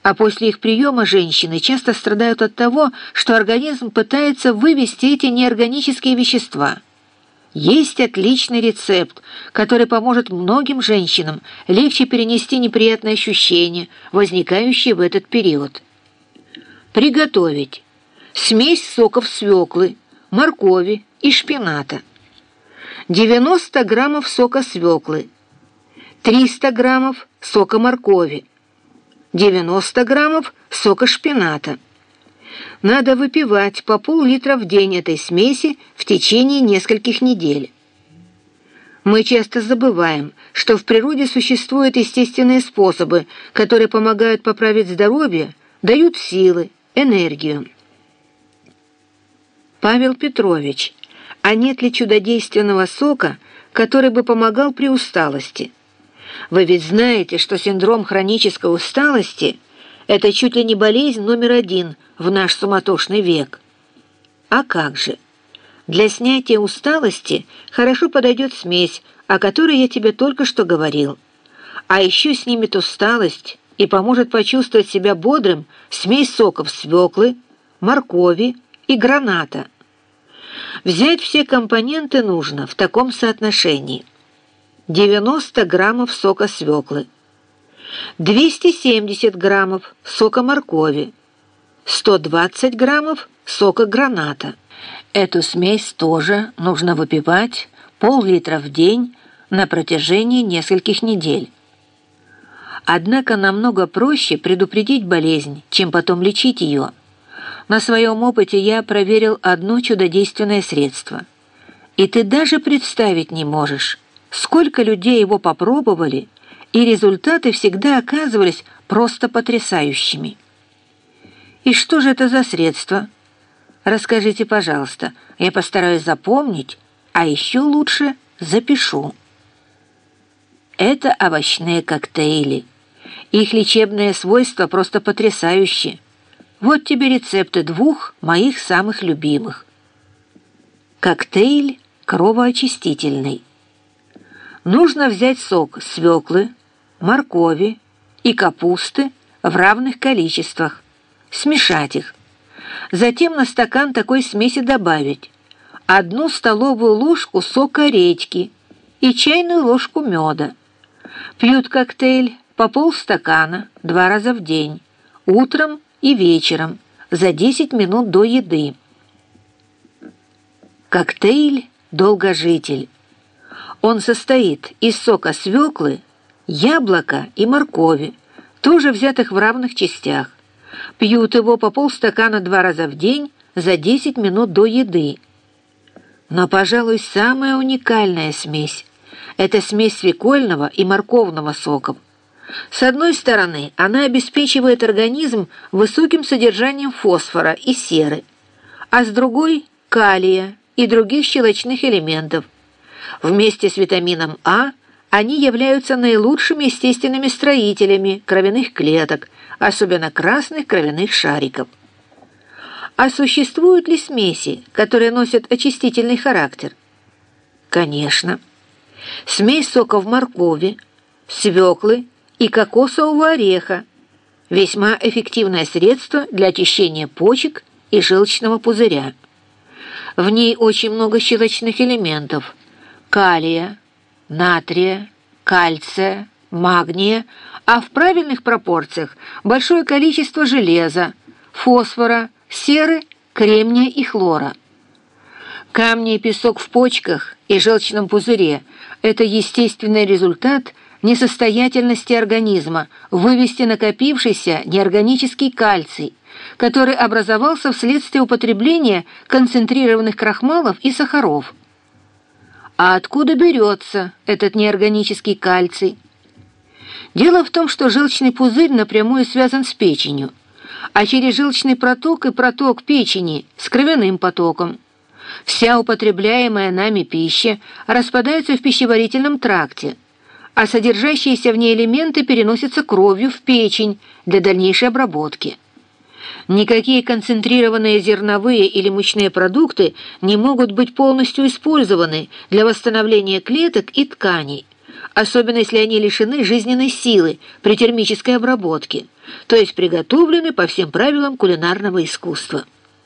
а после их приема женщины часто страдают от того, что организм пытается вывести эти неорганические вещества. Есть отличный рецепт, который поможет многим женщинам легче перенести неприятные ощущения, возникающие в этот период. Приготовить смесь соков свеклы, моркови и шпината. 90 граммов сока свеклы, 300 граммов сока моркови, 90 граммов сока шпината. Надо выпивать по пол-литра в день этой смеси в течение нескольких недель. Мы часто забываем, что в природе существуют естественные способы, которые помогают поправить здоровье, дают силы, энергию. Павел Петрович, а нет ли чудодейственного сока, который бы помогал при усталости? Вы ведь знаете, что синдром хронической усталости – это чуть ли не болезнь номер 1 в наш суматошный век. А как же? Для снятия усталости хорошо подойдет смесь, о которой я тебе только что говорил. А еще снимет усталость и поможет почувствовать себя бодрым смесь соков свеклы, моркови и граната. Взять все компоненты нужно в таком соотношении. 90 граммов сока свеклы, 270 граммов сока моркови, 120 граммов сока граната. Эту смесь тоже нужно выпивать пол-литра в день на протяжении нескольких недель. Однако намного проще предупредить болезнь, чем потом лечить ее. На своем опыте я проверил одно чудодейственное средство. И ты даже представить не можешь, сколько людей его попробовали, и результаты всегда оказывались просто потрясающими. И что же это за средство? Расскажите, пожалуйста, я постараюсь запомнить, а еще лучше запишу. Это овощные коктейли. Их лечебные свойства просто потрясающие. Вот тебе рецепты 2 моих самых любимых. Коктейль кровоочистительный. Нужно взять сок свеклы, моркови и капусты в равных количествах, смешать их. Затем на стакан такой смеси добавить 1 столовую ложку сока редьки и чайную ложку меда. Пьют коктейль по полстакана 2 раза в день, утром и вечером, за 10 минут до еды. Коктейль «Долгожитель». Он состоит из сока свеклы, яблока и моркови, тоже взятых в равных частях. Пьют его по полстакана 2 раза в день за 10 минут до еды. Но, пожалуй, самая уникальная смесь – это смесь свекольного и морковного соков. С одной стороны, она обеспечивает организм высоким содержанием фосфора и серы, а с другой – калия и других щелочных элементов. Вместе с витамином А они являются наилучшими естественными строителями кровяных клеток, особенно красных кровяных шариков. А существуют ли смеси, которые носят очистительный характер? Конечно. Смесь соков моркови, свеклы и кокосового ореха – весьма эффективное средство для очищения почек и желчного пузыря. В ней очень много щелочных элементов – калия, натрия, кальция, магния, а в правильных пропорциях большое количество железа, фосфора, серы, кремния и хлора. Камни и песок в почках и желчном пузыре – это естественный результат несостоятельности организма вывести накопившийся неорганический кальций, который образовался вследствие употребления концентрированных крахмалов и сахаров. А откуда берется этот неорганический кальций? Дело в том, что желчный пузырь напрямую связан с печенью, а через желчный проток и проток печени с кровяным потоком. Вся употребляемая нами пища распадается в пищеварительном тракте, а содержащиеся в ней элементы переносятся кровью в печень для дальнейшей обработки. Никакие концентрированные зерновые или мучные продукты не могут быть полностью использованы для восстановления клеток и тканей, особенно если они лишены жизненной силы при термической обработке, то есть приготовлены по всем правилам кулинарного искусства.